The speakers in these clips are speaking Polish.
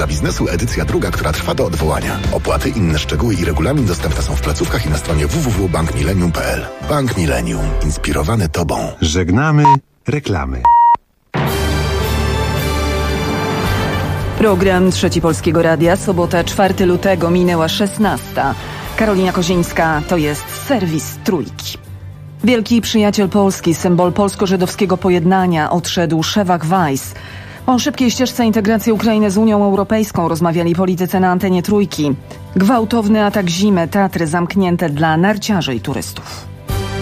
dla biznesu edycja druga, która trwa do odwołania. Opłaty, inne szczegóły i regulamin dostępne są w placówkach i na stronie www.bankmillennium.pl. Bank Millennium. Inspirowany Tobą. Żegnamy reklamy. Program Trzeci Polskiego Radia, sobota 4 lutego, minęła 16. Karolina Kozińska, to jest serwis Trójki. Wielki przyjaciel Polski, symbol polsko-żydowskiego pojednania, odszedł Szewak Weiss. O szybkiej ścieżce integracji Ukrainy z Unią Europejską rozmawiali politycy na antenie Trójki. Gwałtowny atak zimy, Tatry zamknięte dla narciarzy i turystów.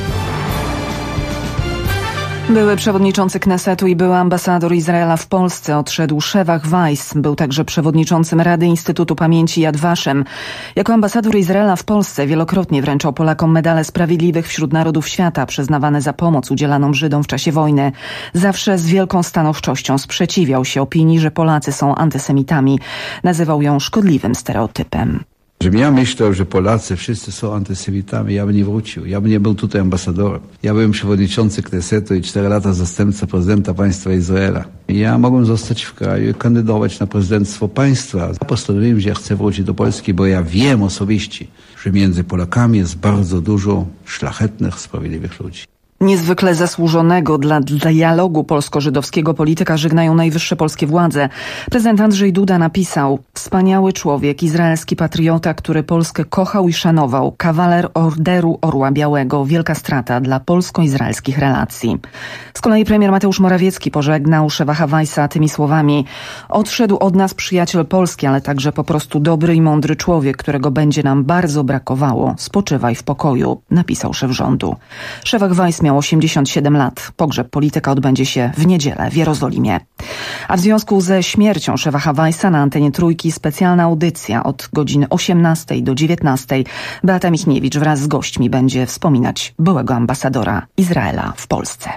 Były przewodniczący Knesetu i były ambasador Izraela w Polsce odszedł Szewak Weiss. Był także przewodniczącym Rady Instytutu Pamięci Yad Vashem. Jako ambasador Izraela w Polsce wielokrotnie wręczał Polakom medale Sprawiedliwych wśród Narodów Świata przyznawane za pomoc udzielaną Żydom w czasie wojny. Zawsze z wielką stanowczością sprzeciwiał się opinii, że Polacy są antysemitami. Nazywał ją szkodliwym stereotypem. Żebym ja myślał, że Polacy wszyscy są antysemitami, ja bym nie wrócił. Ja bym nie był tutaj ambasadorem. Ja byłem przewodniczący Knesetu i 4 lata zastępca prezydenta państwa Izraela. Ja mogłem zostać w kraju i kandydować na prezydenctwo państwa. Postanowiłem, że ja chcę wrócić do Polski, bo ja wiem osobiście, że między Polakami jest bardzo dużo szlachetnych, sprawiedliwych ludzi. Niezwykle zasłużonego dla dialogu polsko-żydowskiego polityka żegnają najwyższe polskie władze. Prezydent Andrzej Duda napisał: wspaniały człowiek, izraelski patriota, który Polskę kochał i szanował, kawaler Orderu Orła Białego, wielka strata dla polsko-izraelskich relacji. Z kolei premier Mateusz Morawiecki pożegnał Szewacha Weissa tymi słowami: odszedł od nas przyjaciel Polski, ale także po prostu dobry i mądry człowiek, którego będzie nam bardzo brakowało. Spoczywaj w pokoju, napisał szef rządu. Szewak Weiss miał 87 lat. Pogrzeb polityka odbędzie się w niedzielę w Jerozolimie. A w związku ze śmiercią Szewacha Weissa na antenie Trójki specjalna audycja od godziny 18 do 19. Beata Michniewicz wraz z gośćmi będzie wspominać byłego ambasadora Izraela w Polsce.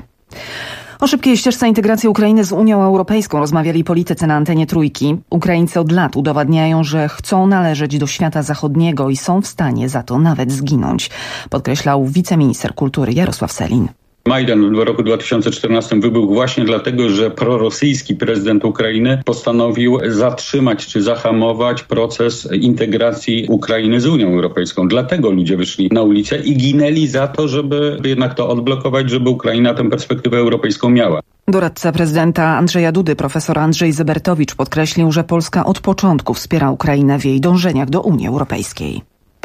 O szybkiej ścieżce integracji Ukrainy z Unią Europejską rozmawiali politycy na antenie Trójki. Ukraińcy od lat udowadniają, że chcą należeć do świata zachodniego i są w stanie za to nawet zginąć, podkreślał wiceminister kultury Jarosław Sellin. Majdan w roku 2014 wybuchł właśnie dlatego, że prorosyjski prezydent Ukrainy postanowił zatrzymać czy zahamować proces integracji Ukrainy z Unią Europejską. Dlatego ludzie wyszli na ulicę i ginęli za to, żeby jednak to odblokować, żeby Ukraina tę perspektywę europejską miała. Doradca prezydenta Andrzeja Dudy, profesor Andrzej Zybertowicz, podkreślił, że Polska od początku wspiera Ukrainę w jej dążeniach do Unii Europejskiej.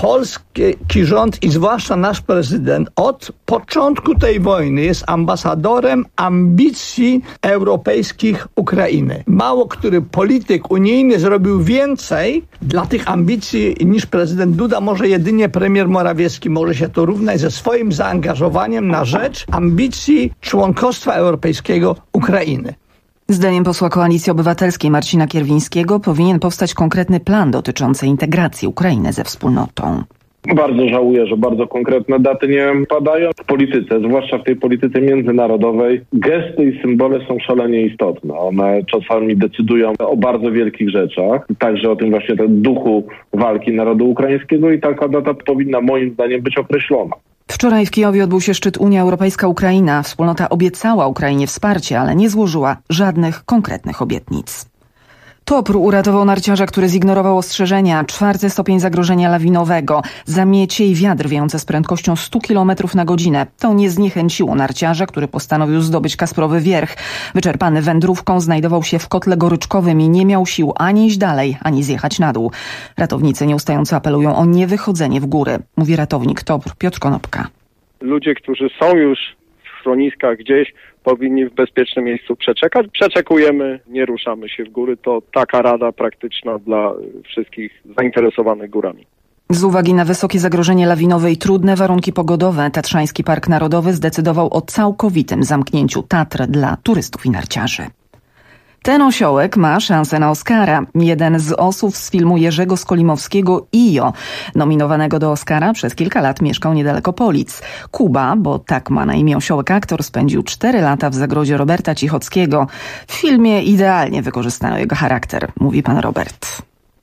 Polski rząd i zwłaszcza nasz prezydent od początku tej wojny jest ambasadorem ambicji europejskich Ukrainy. Mało który polityk unijny zrobił więcej dla tych ambicji niż prezydent Duda. Może jedynie premier Morawiecki może się to równać ze swoim zaangażowaniem na rzecz ambicji członkostwa europejskiego Ukrainy. Zdaniem posła Koalicji Obywatelskiej Marcina Kierwińskiego powinien powstać konkretny plan dotyczący integracji Ukrainy ze wspólnotą. Bardzo żałuję, że bardzo konkretne daty nie padają. W polityce, zwłaszcza w tej polityce międzynarodowej, gesty i symbole są szalenie istotne. One czasami decydują o bardzo wielkich rzeczach, także o tym właśnie duchu walki narodu ukraińskiego i taka data powinna moim zdaniem być określona. Wczoraj w Kijowie odbył się szczyt Unia Europejska-Ukraina. Wspólnota obiecała Ukrainie wsparcie, ale nie złożyła żadnych konkretnych obietnic. Topr uratował narciarza, który zignorował ostrzeżenia. 4. stopień zagrożenia lawinowego. Zamiecie i wiatr wiejące z prędkością 100 km na godzinę. To nie zniechęciło narciarza, który postanowił zdobyć Kasprowy Wierch. Wyczerpany wędrówką znajdował się w kotle goryczkowym i nie miał sił ani iść dalej, ani zjechać na dół. Ratownicy nieustająco apelują o niewychodzenie w góry, mówi ratownik Topr Piotr Konopka. Ludzie, którzy są już w schroniskach gdzieś, powinni w bezpiecznym miejscu przeczekać. Przeczekujemy, nie ruszamy się w góry. To taka rada praktyczna dla wszystkich zainteresowanych górami. Z uwagi na wysokie zagrożenie lawinowe i trudne warunki pogodowe, Tatrzański Park Narodowy zdecydował o całkowitym zamknięciu Tatr dla turystów i narciarzy. Ten osiołek ma szansę na Oscara. Jeden z osób z filmu Jerzego Skolimowskiego Io, nominowanego do Oscara, przez kilka lat mieszkał niedaleko Polic. Kuba, bo tak ma na imię osiołek aktor, spędził 4 lata w zagrodzie Roberta Cichockiego. W filmie idealnie wykorzystano jego charakter, mówi pan Robert.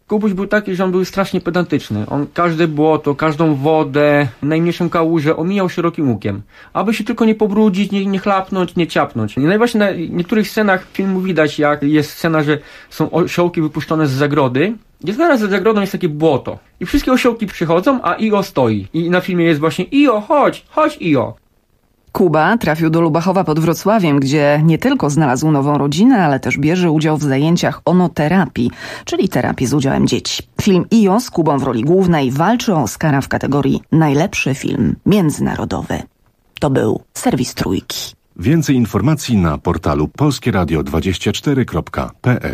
Kubuś był taki, że on był strasznie pedantyczny. On każde błoto, każdą wodę, najmniejszą kałużę omijał szerokim łukiem. Aby się tylko nie pobrudzić, nie chlapnąć, nie ciapnąć. I właśnie na niektórych scenach filmu widać, jak jest scena, że są osiołki wypuszczone z zagrody. I zaraz za zagrodą jest takie błoto. I wszystkie osiołki przychodzą, a Io stoi. I na filmie jest właśnie Io, chodź Io. Kuba trafił do Lubachowa pod Wrocławiem, gdzie nie tylko znalazł nową rodzinę, ale też bierze udział w zajęciach onoterapii, czyli terapii z udziałem dzieci. Film Io z Kubą w roli głównej walczy o Oscara w kategorii Najlepszy film międzynarodowy. To był serwis Trójki. Więcej informacji na portalu polskieradio24.pl.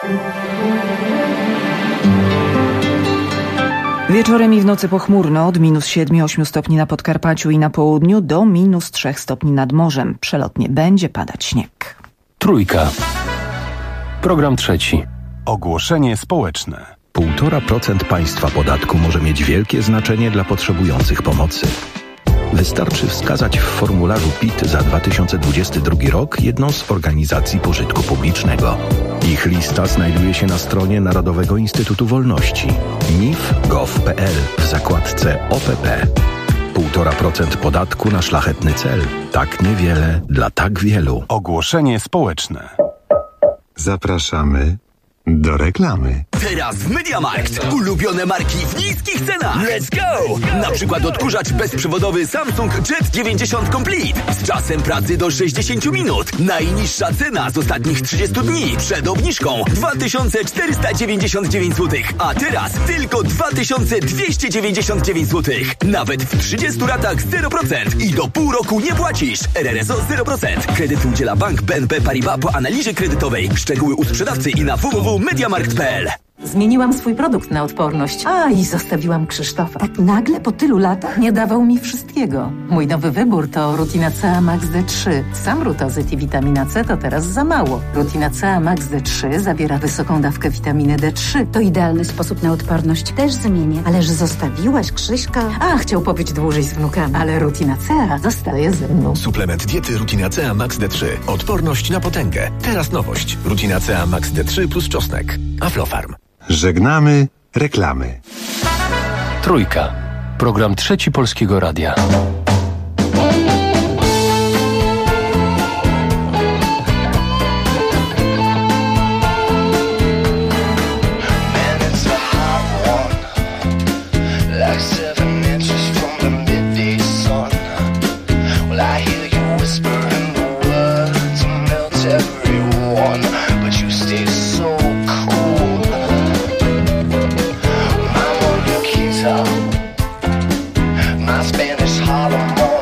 Wieczorem i w nocy pochmurno, od -7-8 stopni na Podkarpaciu i na południu do -3 stopni nad morzem. Przelotnie będzie padać śnieg. Trójka. Program trzeci. Ogłoszenie społeczne. 1,5% państwa podatku może mieć wielkie znaczenie dla potrzebujących pomocy. Wystarczy wskazać w formularzu PIT za 2022 rok jedną z organizacji pożytku publicznego. Ich lista znajduje się na stronie Narodowego Instytutu Wolności nif.gov.pl w zakładce OPP. 1,5% podatku na szlachetny cel. Tak niewiele dla tak wielu. Ogłoszenie społeczne. Zapraszamy do reklamy. Teraz w MediaMarkt. Ulubione marki w niskich cenach. Let's go! Na przykład odkurzacz bezprzewodowy Samsung Jet 90 Complete z czasem pracy do 60 minut. Najniższa cena z ostatnich 30 dni przed obniżką 2499 zł. A teraz tylko 2299 zł. Nawet w 30 ratach 0% i do pół roku nie płacisz. RRSO 0%. Kredyt udziela bank BNP Paribas po analizie kredytowej. Szczegóły u sprzedawcy i na www.mediamarkt.pl. Zmieniłam swój produkt na odporność. I zostawiłam Krzysztofa. Tak nagle po tylu latach nie dawał mi wszystkiego. Mój nowy wybór to Rutina CA Max D3. Sam rutozyt i witamina C to teraz za mało. Rutina CA Max D3 zawiera wysoką dawkę witaminy D3. To idealny sposób na odporność. Też zmienię. Ależ zostawiłaś Krzyśka. Chciał pobyć dłużej z wnukami. Ale Rutina CA zostaje ze mną. Suplement diety Rutina CA Max D3. Odporność na potęgę. Teraz nowość. Rutina CA Max D3 plus czosnek. Aflofarm. Żegnamy reklamy. Trójka. Program trzeci Polskiego Radia. My Spanish Harlem.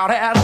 about it.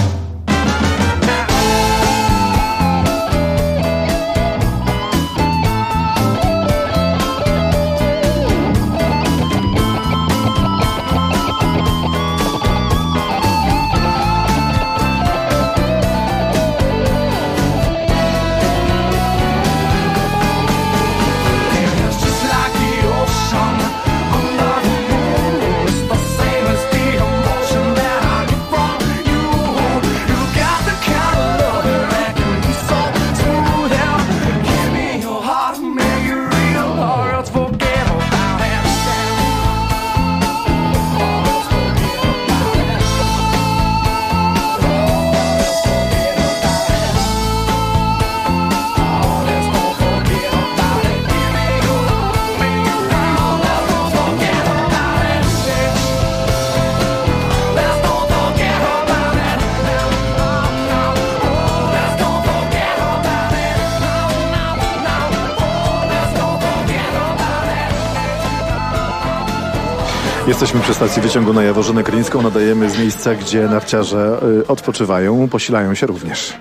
Jesteśmy przy stacji wyciągu na Jaworzynę Krynicką. Nadajemy z miejsca, gdzie narciarze odpoczywają, posilają się również.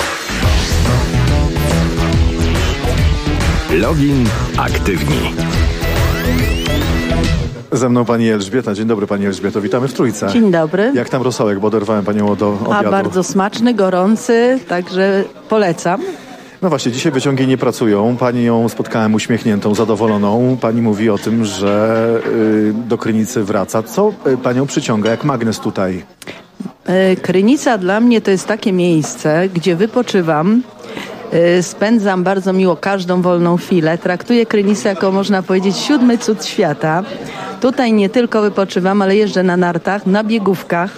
Login aktywni. Ze mną pani Elżbieta. Dzień dobry pani Elżbieto, witamy w Trójce. Dzień dobry. Jak tam rosołek, bo oderwałem panią do obiadu. Bardzo smaczny, gorący, także polecam. No właśnie, dzisiaj wyciągi nie pracują. Pani ją spotkałem uśmiechniętą, zadowoloną. Pani mówi o tym, że do Krynicy wraca. Co panią przyciąga jak magnes tutaj? Krynica dla mnie to jest takie miejsce, gdzie wypoczywam. Spędzam bardzo miło każdą wolną chwilę. Traktuję Krynicę jako, można powiedzieć, 7. cud świata. Tutaj nie tylko wypoczywam, ale jeżdżę na nartach, na biegówkach.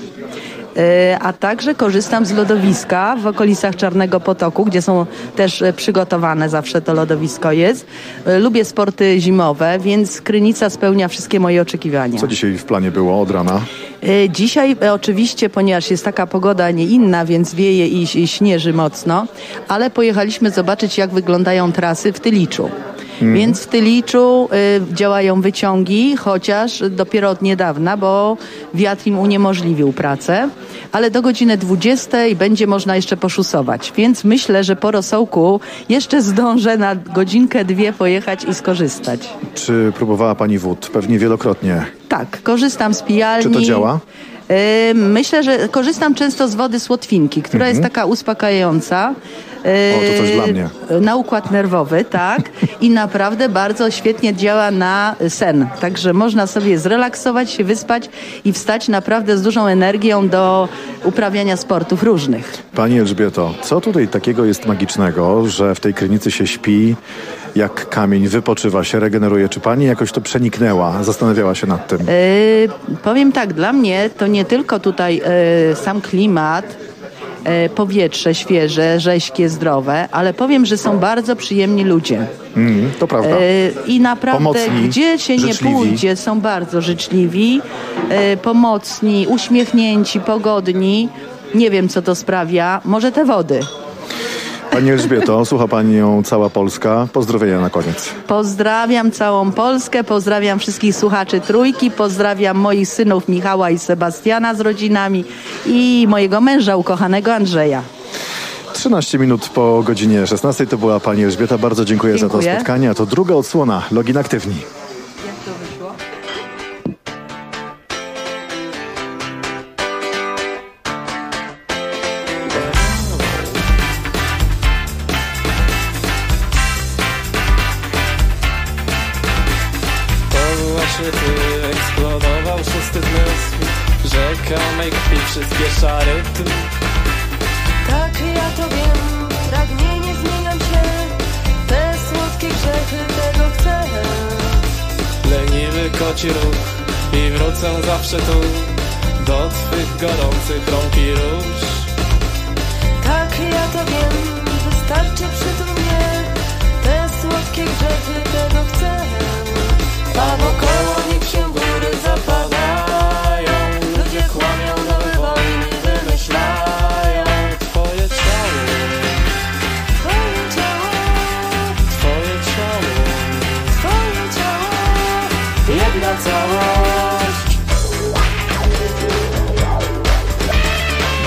A także korzystam z lodowiska w okolicach Czarnego Potoku, gdzie są też przygotowane, zawsze to lodowisko jest. Lubię sporty zimowe, więc Krynica spełnia wszystkie moje oczekiwania. Co dzisiaj w planie było od rana? Dzisiaj oczywiście, ponieważ jest taka pogoda, a nie inna, więc wieje i śnieży mocno, ale pojechaliśmy zobaczyć, jak wyglądają trasy w Tyliczu. Więc w Tyliczu działają wyciągi, chociaż dopiero od niedawna, bo wiatr im uniemożliwił pracę, ale do godziny 20 będzie można jeszcze poszusować. Więc myślę, że po rosołku jeszcze zdążę na godzinkę, 2 pojechać i skorzystać. Czy próbowała pani wód? Pewnie wielokrotnie. Tak, korzystam z pijalni. Czy to działa? Myślę, że korzystam często z wody z Łotwinki, która jest taka uspokajająca. To coś dla mnie. Na układ nerwowy, tak. I naprawdę bardzo świetnie działa na sen. Także można sobie zrelaksować, się wyspać i wstać naprawdę z dużą energią do uprawiania sportów różnych. Pani Elżbieto, co tutaj takiego jest magicznego, że w tej Krynicy się śpi jak kamień, wypoczywa się, regeneruje? Czy pani jakoś to przeniknęła, zastanawiała się nad tym? Powiem tak, dla mnie to nie tylko tutaj sam klimat, powietrze świeże, rześkie, zdrowe, ale powiem, że są bardzo przyjemni ludzie. To prawda. I naprawdę, pomocni, gdzie się życzliwi. nie pójdzie, są bardzo życzliwi, pomocni, uśmiechnięci, pogodni. Nie wiem, co to sprawia. Może te wody. Pani Elżbieto, słucha panią cała Polska. Pozdrowienia na koniec. Pozdrawiam całą Polskę, pozdrawiam wszystkich słuchaczy Trójki, pozdrawiam moich synów Michała i Sebastiana z rodzinami i mojego męża ukochanego Andrzeja. 13 minut po godzinie 16 to była pani Elżbieta. Bardzo dziękuję za to spotkanie. A to druga odsłona Login Aktywni. Jak to wyszło? Eksplodował szósty zmysł. Rzeka mej krwi przyspiesza rytm. Tak, ja to wiem, pragnienie zmieniam się. Te słodkie grzechy, tego chcę. Leniwy koci ruch i wrócę zawsze tu do twych gorących rąk i róż. Tak, ja to wiem, wystarczy przytul mnie. Te słodkie grzechy, tego chcę. A wokoło niech się góry zapadają. Ludzie kłamią, nowe wojny wymyślają. Twoje ciało, Twoje ciało, twoje ciało, Twoje ciało, jedna całość.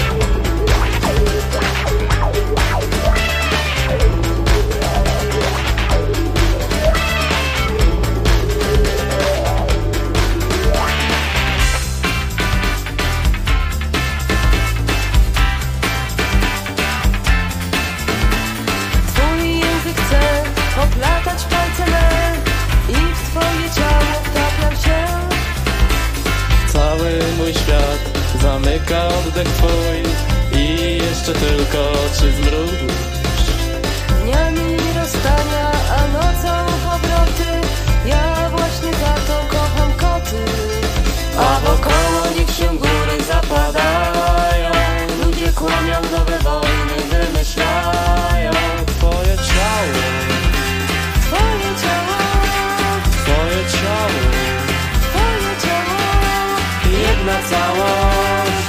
twój i jeszcze tylko 3 zmruż. Dniami rozstania, a nocą powroty, ja właśnie za to kocham koty. A wokoło nich się góry zapadają, ludzie kłamią, nowe wojny wymyślają. Twoje ciało, Twoje ciało, twoje ciało, Twoje ciało, jedna całość.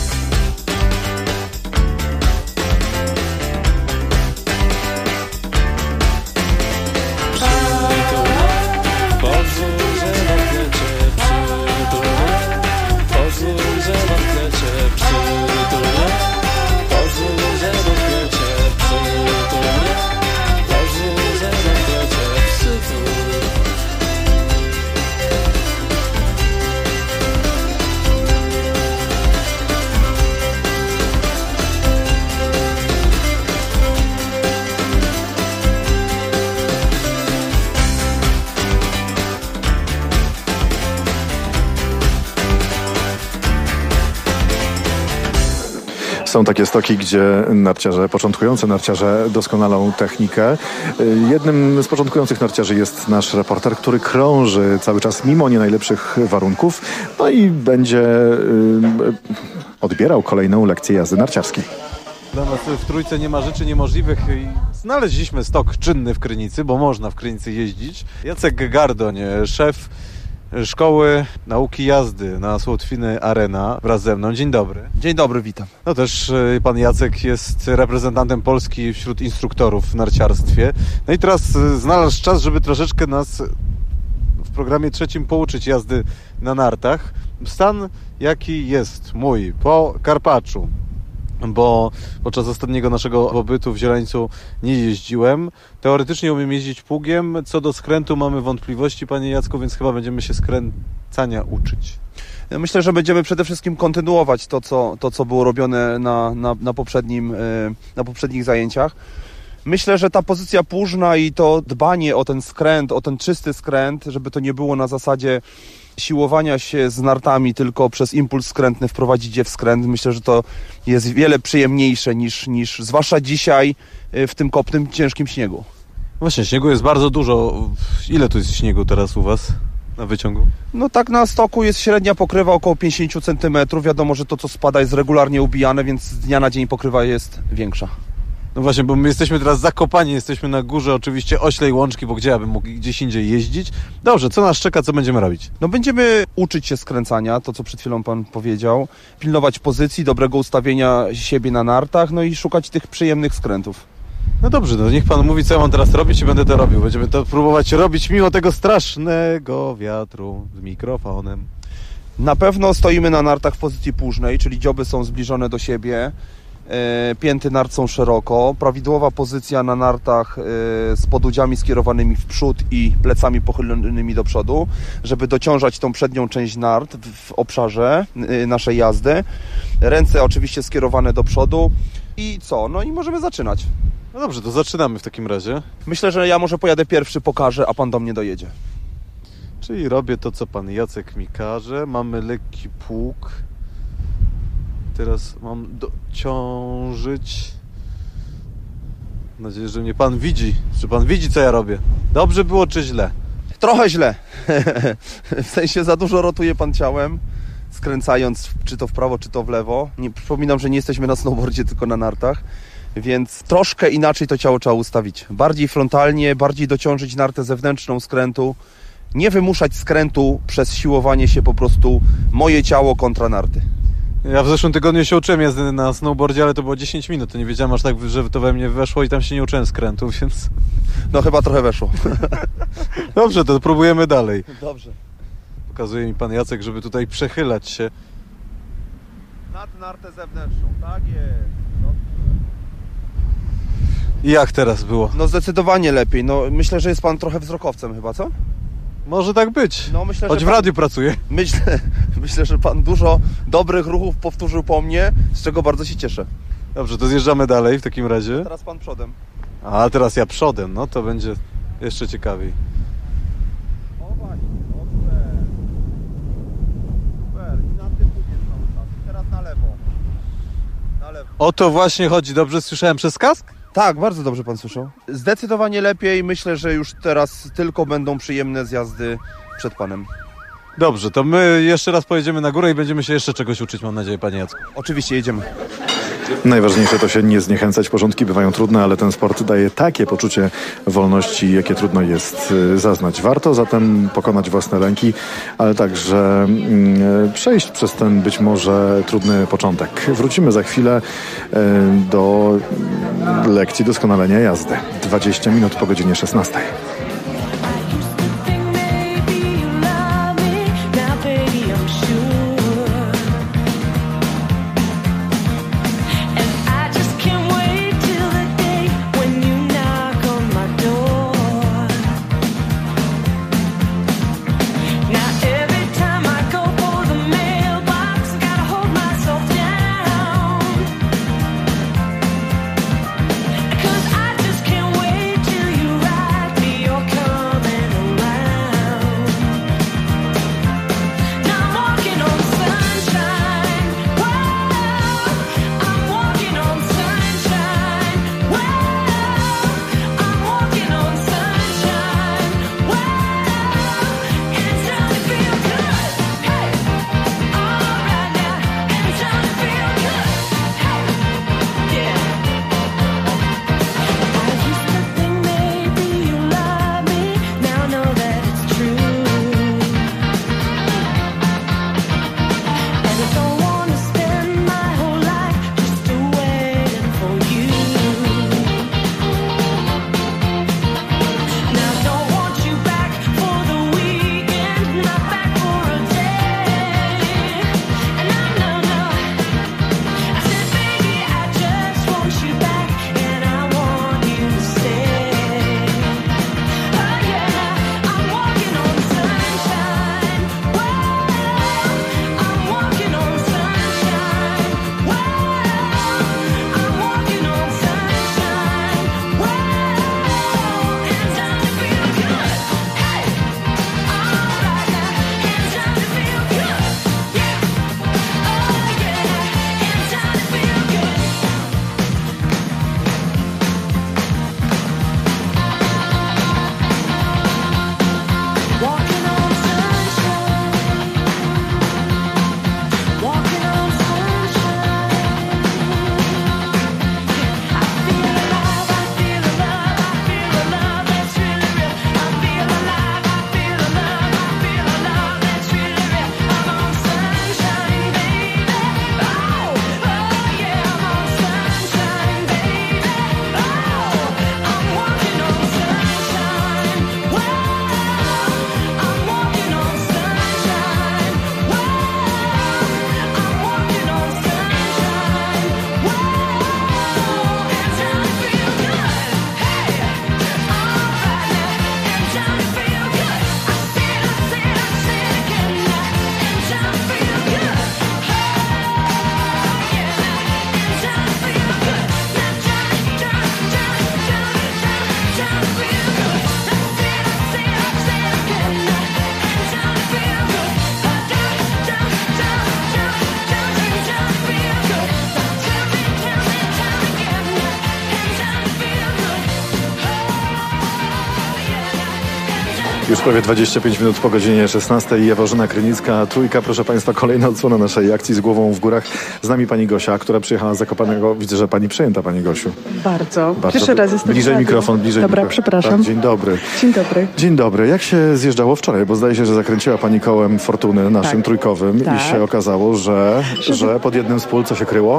Pozwól, że dotknę cię, przytulę. Pozwól, że dotknę cię, przytulę. Pozwól, że dotknę cię, przytulę. Pozwól, że dotknę cię, przytulę. Są takie stoki, gdzie narciarze, początkujący narciarze doskonalą technikę. Jednym z początkujących narciarzy jest nasz reporter, który krąży cały czas mimo nie najlepszych warunków, no i będzie odbierał kolejną lekcję jazdy narciarskiej. Dla nas w Trójce nie ma rzeczy niemożliwych i znaleźliśmy stok czynny w Krynicy, bo można w Krynicy jeździć. Jacek Gardoń, szef Szkoły Nauki Jazdy na Słotwiny Arena wraz ze mną. Dzień dobry. Dzień dobry, witam. No też pan Jacek jest reprezentantem Polski wśród instruktorów w narciarstwie. No i teraz znalazł czas, żeby troszeczkę nas w programie trzecim pouczyć jazdy na nartach. Stan jaki jest mój po Karpaczu, bo podczas ostatniego naszego pobytu w Zieleńcu nie jeździłem. Teoretycznie umiem jeździć pługiem. Co do skrętu mamy wątpliwości, panie Jacku, więc chyba będziemy się skręcania uczyć. Ja myślę, że będziemy przede wszystkim kontynuować to, co było robione na poprzednich zajęciach. Myślę, że ta pozycja płużna i to dbanie o ten skręt, o ten czysty skręt, żeby to nie było na zasadzie siłowania się z nartami, tylko przez impuls skrętny wprowadzić je w skręt. Myślę, że to jest wiele przyjemniejsze niż zwłaszcza dzisiaj w tym kopnym, ciężkim śniegu. Właśnie, śniegu jest bardzo dużo. Ile tu jest śniegu teraz u was na wyciągu? No tak na stoku jest średnia pokrywa około 50 cm. Wiadomo, że to co spada jest regularnie ubijane, więc z dnia na dzień pokrywa jest większa. No właśnie, bo my jesteśmy teraz zakopani, jesteśmy na górze oczywiście Oślej Łączki, bo gdzie ja bym mógł gdzieś indziej jeździć? Dobrze, co nas czeka, co będziemy robić? No będziemy uczyć się skręcania, to co przed chwilą pan powiedział, pilnować pozycji, dobrego ustawienia siebie na nartach, no i szukać tych przyjemnych skrętów. No dobrze, no niech pan mówi, co ja mam teraz robić i będę to robił. Będziemy to próbować robić mimo tego strasznego wiatru z mikrofonem. Na pewno stoimy na nartach w pozycji płużnej, czyli dzioby są zbliżone do siebie. Pięty nart są szeroko, prawidłowa pozycja na nartach z podudziami skierowanymi w przód i plecami pochylonymi do przodu, żeby dociążać tą przednią część nart w obszarze naszej jazdy. Ręce oczywiście skierowane do przodu i co? No i możemy zaczynać. No dobrze, to zaczynamy w takim razie. Myślę, że ja może pojadę pierwszy, pokażę, a pan do mnie dojedzie. Czyli robię to, co pan Jacek mi każe. Mamy lekki pług. Teraz mam dociążyć. Mam nadzieję, że mnie pan widzi. Czy pan widzi, co ja robię? Dobrze było, czy źle? Trochę źle. W sensie za dużo rotuje pan ciałem, skręcając czy to w prawo, czy to w lewo. Przypominam, że nie jesteśmy na snowboardzie, tylko na nartach. Więc troszkę inaczej to ciało trzeba ustawić. Bardziej frontalnie, bardziej dociążyć nartę zewnętrzną skrętu. Nie wymuszać skrętu przez siłowanie się po prostu moje ciało kontra narty. Ja w zeszłym tygodniu się uczyłem jazdy na snowboardzie, ale to było 10 minut. To nie wiedziałem aż tak, że to we mnie weszło i tam się nie uczyłem skrętu, więc... No chyba trochę weszło. Dobrze, to próbujemy dalej. Dobrze. Pokazuje mi pan Jacek, żeby tutaj przechylać się. Nad nartę zewnętrzną, tak jest. I jak teraz było? No zdecydowanie lepiej. No myślę, że jest pan trochę wzrokowcem chyba, co? Może tak być. No, myślę, choć że w radiu pracuję. Myślę, że pan dużo dobrych ruchów powtórzył po mnie, z czego bardzo się cieszę. Dobrze, to zjeżdżamy dalej w takim razie. Teraz pan przodem. A teraz ja przodem, no to będzie jeszcze ciekawiej. O właśnie, dobrze. Super, i na tym pługiem cały czas. I teraz na lewo. O to właśnie chodzi. Dobrze słyszałem przez kask? Tak, bardzo dobrze pan słyszał. Zdecydowanie lepiej. Myślę, że już teraz tylko będą przyjemne zjazdy przed panem. Dobrze, to my jeszcze raz pojedziemy na górę i będziemy się jeszcze czegoś uczyć, mam nadzieję, panie Jacku. Oczywiście, jedziemy. Najważniejsze to się nie zniechęcać. Porządki bywają trudne, ale ten sport daje takie poczucie wolności, jakie trudno jest zaznać. Warto zatem pokonać własne lęki, ale także przejść przez ten być może trudny początek. Wrócimy za chwilę do lekcji doskonalenia jazdy. 20 minut po godzinie 16. Już prawie 25 minut po godzinie 16. Jaworzyna Krynicka, Trójka. Proszę Państwa, kolejna odsłona naszej akcji z głową w górach. Z nami pani Gosia, która przyjechała z Zakopanego. Widzę, że pani przejęta, pani Gosiu. Bardzo. Pierwszy raz jestem bliżej mikrofon, bliżej Dobra, mikrofon. przepraszam. Tak, dzień dobry. Dzień dobry. Dzień dobry. Jak się zjeżdżało wczoraj? Bo zdaje się, że zakręciła pani kołem fortuny naszym trójkowym i się okazało, że pod jednym z pól co się kryło?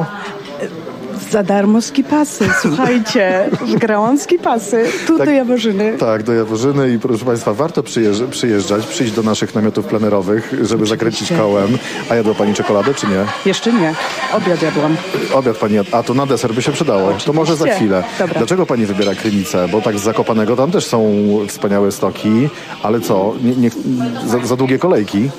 Za darmo skipasy. Słuchajcie, grałam skipasy. Tu do Jaworzyny. Tak, do Jaworzyny i proszę Państwa, warto przyjeżdżać, przyjść do naszych namiotów plenerowych, żeby zakręcić kołem. A jadła pani czekoladę, czy nie? Jeszcze nie. Obiad jadłam. Obiad pani a to na deser by się przydało. Oczywiście. To może za chwilę. Dobra. Dlaczego pani wybiera Krynicę? Bo tak z Zakopanego tam też są wspaniałe stoki, ale co? Za długie kolejki?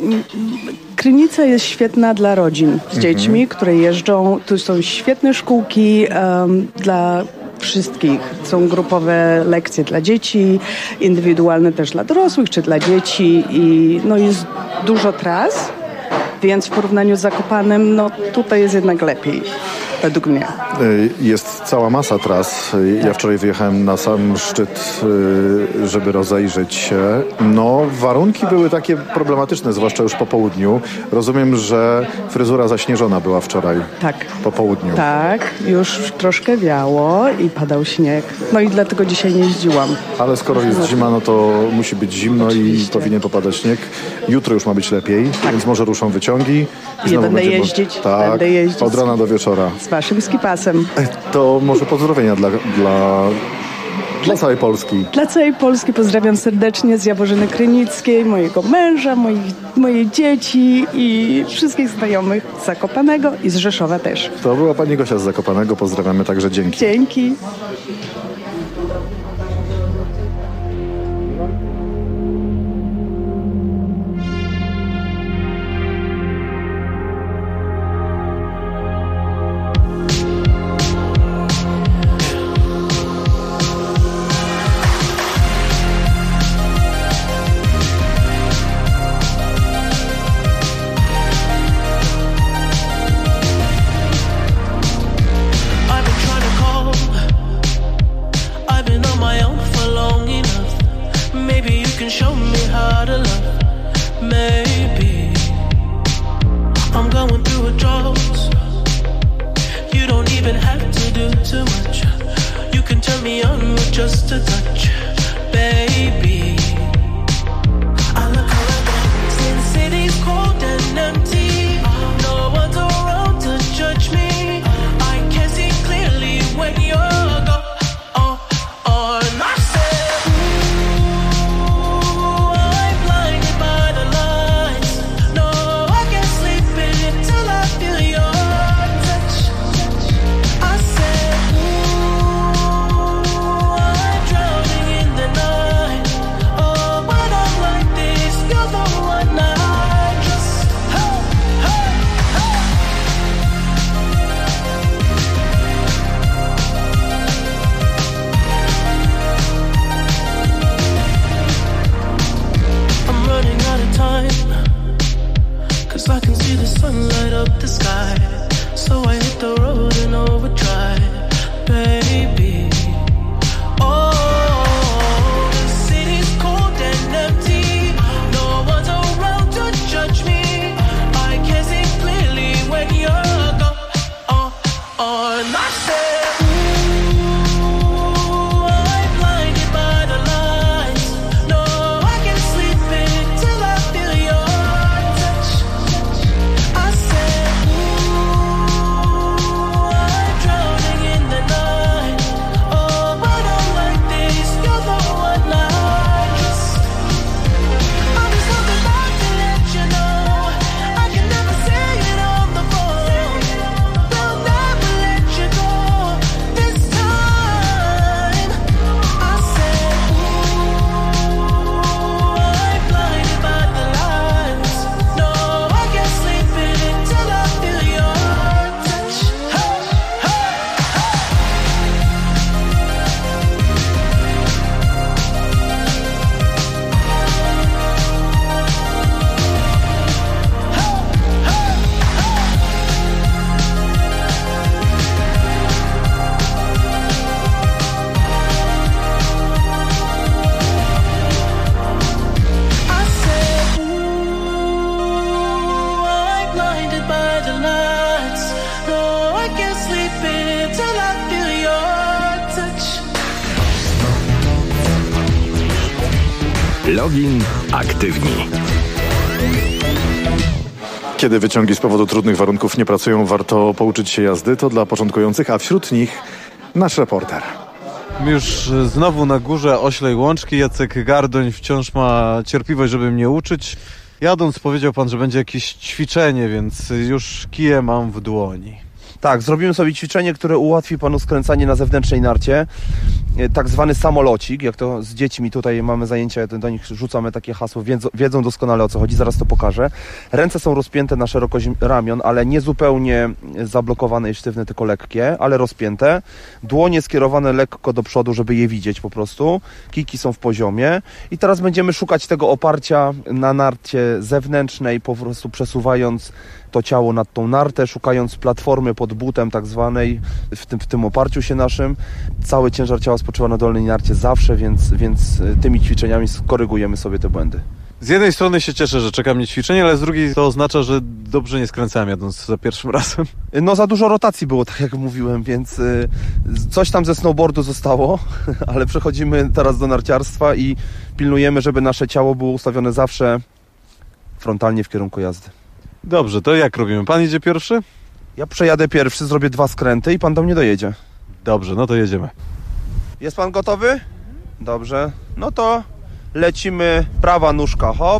Krynica jest świetna dla rodzin z dziećmi, które jeżdżą. Tu są świetne szkółki dla wszystkich. Są grupowe lekcje dla dzieci, indywidualne też dla dorosłych czy dla dzieci i jest dużo tras, więc w porównaniu z Zakopanem, tutaj jest jednak lepiej. według mnie. Jest cała masa tras. Ja wczoraj wyjechałem na sam szczyt, żeby rozejrzeć się. No, warunki były takie problematyczne, zwłaszcza już po południu. Rozumiem, że fryzura zaśnieżona była wczoraj. Tak. Po południu. Tak, już troszkę wiało i padał śnieg. No i dlatego dzisiaj nie jeździłam. Ale skoro jest zima, no to musi być zimno. Oczywiście. I powinien popadać śnieg. Jutro już ma być lepiej, więc może ruszą wyciągi. I będę jeździć. Tak, będę jeździć. Od rana do wieczora. Z waszym skipasem. To może pozdrowienia dla całej Polski. Dla całej Polski pozdrawiam serdecznie z Jaworzyny Krynickiej, mojego męża, moje dzieci i wszystkich znajomych z Zakopanego i z Rzeszowa też. To była pani Gosia z Zakopanego. Pozdrawiamy także. Dzięki. Dzięki. Login aktywni. Kiedy wyciągi z powodu trudnych warunków nie pracują, warto pouczyć się jazdy. To dla początkujących, a wśród nich nasz reporter. Już znowu na górze Oślej Łączki. Jacek Gardoń wciąż ma cierpliwość, żeby mnie uczyć. Jadąc powiedział pan, że będzie jakieś ćwiczenie, więc już kije mam w dłoni. Tak, zrobimy sobie ćwiczenie, które ułatwi panu skręcanie na zewnętrznej narcie. Tak zwany samolocik, jak to z dziećmi tutaj mamy zajęcia, do nich rzucamy takie hasło, wiedzą doskonale o co chodzi, zaraz to pokażę. Ręce są rozpięte na szerokość ramion, ale nie zupełnie zablokowane i sztywne, tylko lekkie, ale rozpięte. Dłonie skierowane lekko do przodu, żeby je widzieć po prostu. Kijki są w poziomie i teraz będziemy szukać tego oparcia na narcie zewnętrznej, po prostu przesuwając to ciało nad tą nartę, szukając platformy pod butem tak zwanej, w tym oparciu się naszym. Cały ciężar ciała spoczywa na dolnej narcie zawsze, więc tymi ćwiczeniami skorygujemy sobie te błędy. Z jednej strony się cieszę, że czeka mnie ćwiczenie, ale z drugiej to oznacza, że dobrze nie skręcałem jadąc za pierwszym razem. No za dużo rotacji było, tak jak mówiłem, więc coś tam ze snowboardu zostało, ale przechodzimy teraz do narciarstwa i pilnujemy, żeby nasze ciało było ustawione zawsze frontalnie w kierunku jazdy. Dobrze, to jak robimy? Pan idzie pierwszy? Ja przejadę pierwszy, zrobię 2 skręty i pan do mnie dojedzie. Dobrze, no to jedziemy. Jest pan gotowy? Dobrze, no to lecimy, prawa nóżka, hop.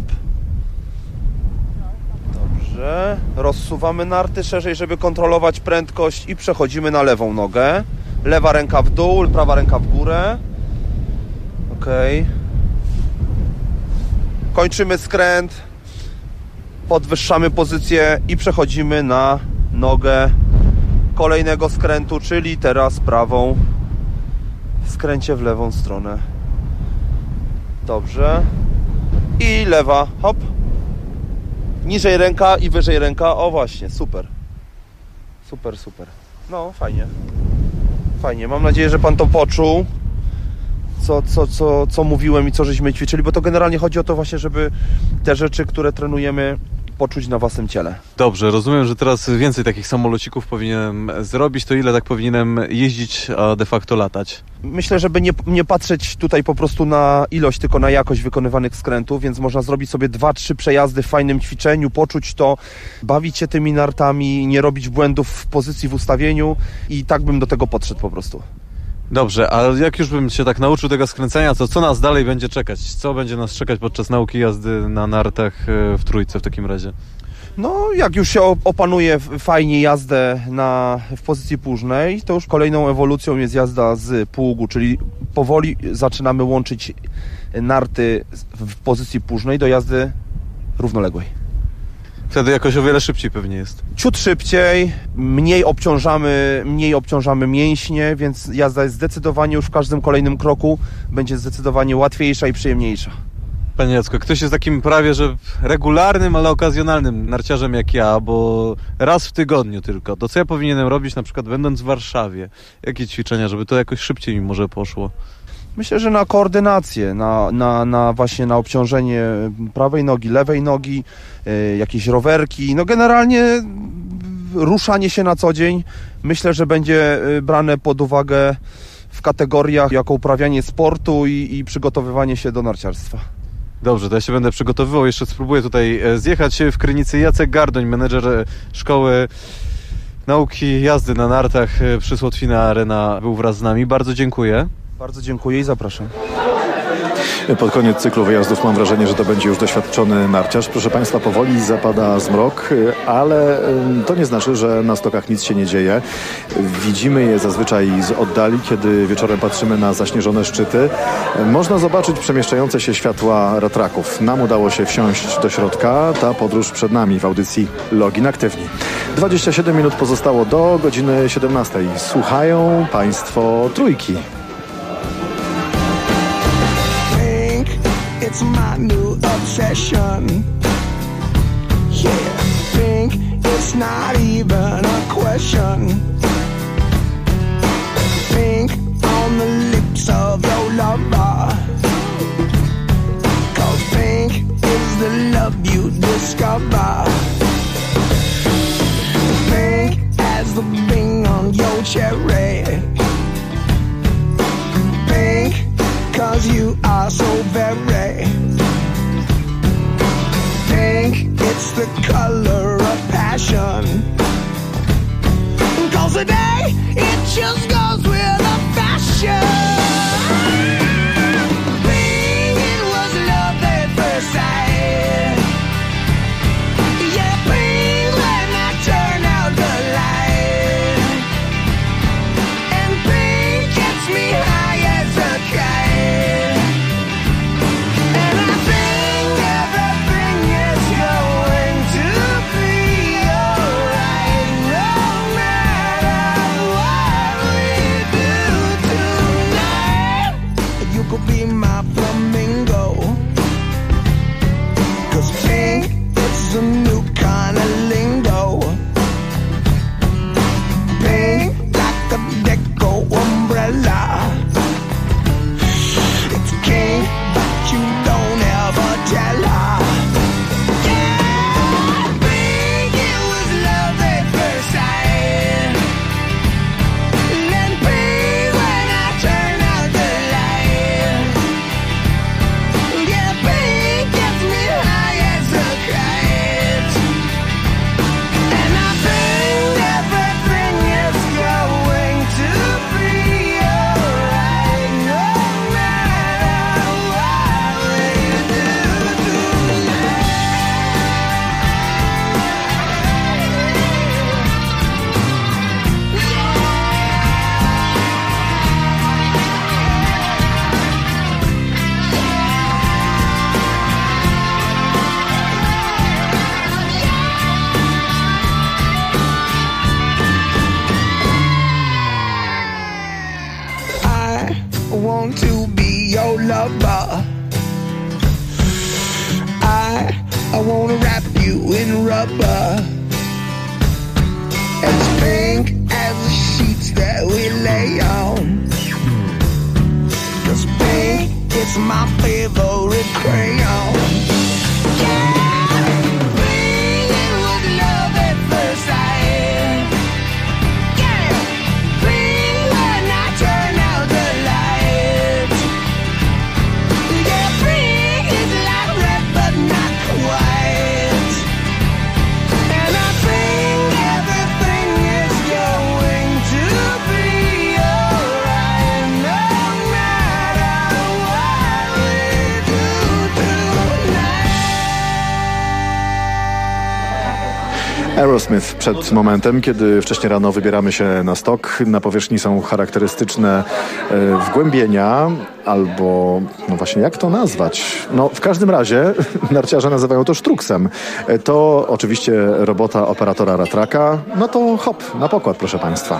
Dobrze, rozsuwamy narty szerzej, żeby kontrolować prędkość i przechodzimy na lewą nogę. Lewa ręka w dół, prawa ręka w górę. Okej. Kończymy skręt, podwyższamy pozycję i przechodzimy na nogę kolejnego skrętu, czyli teraz prawą w skręcie w lewą stronę. Dobrze. I lewa, hop. Niżej ręka i wyżej ręka. O właśnie, super. Super, super. No, fajnie. Fajnie, mam nadzieję, że pan to poczuł. Co mówiłem i co żeśmy ćwiczyli, bo to generalnie chodzi o to właśnie, żeby te rzeczy, które trenujemy, poczuć na własnym ciele. Dobrze, rozumiem, że teraz więcej takich samolocików powinienem zrobić, to ile tak powinienem jeździć, a de facto latać? Myślę, żeby nie patrzeć tutaj po prostu na ilość, tylko na jakość wykonywanych skrętów, więc można zrobić sobie 2-3 przejazdy w fajnym ćwiczeniu, poczuć to, bawić się tymi nartami, nie robić błędów w pozycji, w ustawieniu i tak bym do tego podszedł po prostu. Dobrze, a jak już bym się tak nauczył tego skręcania, to co nas dalej będzie czekać? Co będzie nas czekać podczas nauki jazdy na nartach w trójce w takim razie? No, jak już się opanuje fajnie jazdę w pozycji płużnej, to już kolejną ewolucją jest jazda z pługu, czyli powoli zaczynamy łączyć narty w pozycji płużnej do jazdy równoległej. Wtedy jakoś o wiele szybciej pewnie jest. Ciut szybciej, mniej obciążamy mięśnie, więc jazda jest zdecydowanie już w każdym kolejnym kroku będzie zdecydowanie łatwiejsza i przyjemniejsza. Panie Jacku, ktoś jest takim prawie, że regularnym, ale okazjonalnym narciarzem jak ja, bo raz w tygodniu tylko. To co ja powinienem robić, na przykład będąc w Warszawie? Jakie ćwiczenia, żeby to jakoś szybciej mi może poszło? Myślę, że na koordynację, właśnie na obciążenie prawej nogi, lewej nogi, jakieś rowerki, no generalnie ruszanie się na co dzień. Myślę, że będzie brane pod uwagę w kategoriach jako uprawianie sportu i przygotowywanie się do narciarstwa. Dobrze, to ja się będę przygotowywał. Jeszcze spróbuję tutaj zjechać w Krynicy. Jacek Gardoń, menedżer Szkoły Nauki Jazdy na Nartach przy Słotwina Arena, był wraz z nami. Bardzo dziękuję. Bardzo dziękuję i zapraszam. Pod koniec cyklu wyjazdów mam wrażenie, że to będzie już doświadczony narciarz. Proszę Państwa, powoli zapada zmrok, ale to nie znaczy, że na stokach nic się nie dzieje. Widzimy je zazwyczaj z oddali, kiedy wieczorem patrzymy na zaśnieżone szczyty. Można zobaczyć przemieszczające się światła ratraków. Nam udało się wsiąść do środka. Ta podróż przed nami w audycji Login Aktywni. 27 minut pozostało do godziny 17. Słuchają Państwo Trójki. It's my new obsession. Yeah, think it's not even a question. Think on the lips of your lover. 'Cause think is the love you discover. Think as the bing on your cherry. Think 'cause you are so very. Think it's the color of passion. 'Cause today it just goes with the fashion. Think it was love at first sight. Yeah, think when I turn out the light. And think gets me high as a kite. And I think everything is going to be alright, no matter what we your lover. I wanna wrap you in rubber, as pink as the sheets that we lay on. 'Cause pink is my favorite crayon. Yeah, pink, it was love at first sight. Yeah, pink when I turn out the lights. Yeah, pink is like red but not quite. And I think everything is going to be alright, no matter what we do tonight. Aerosmith przed momentem, kiedy wcześniej rano wybieramy się na stok. Na powierzchni są charakterystyczne wgłębienia, albo, no właśnie, jak to nazwać? No, w każdym razie narciarze nazywają to sztruksem. To oczywiście robota operatora ratraka. No to hop, na pokład, proszę państwa.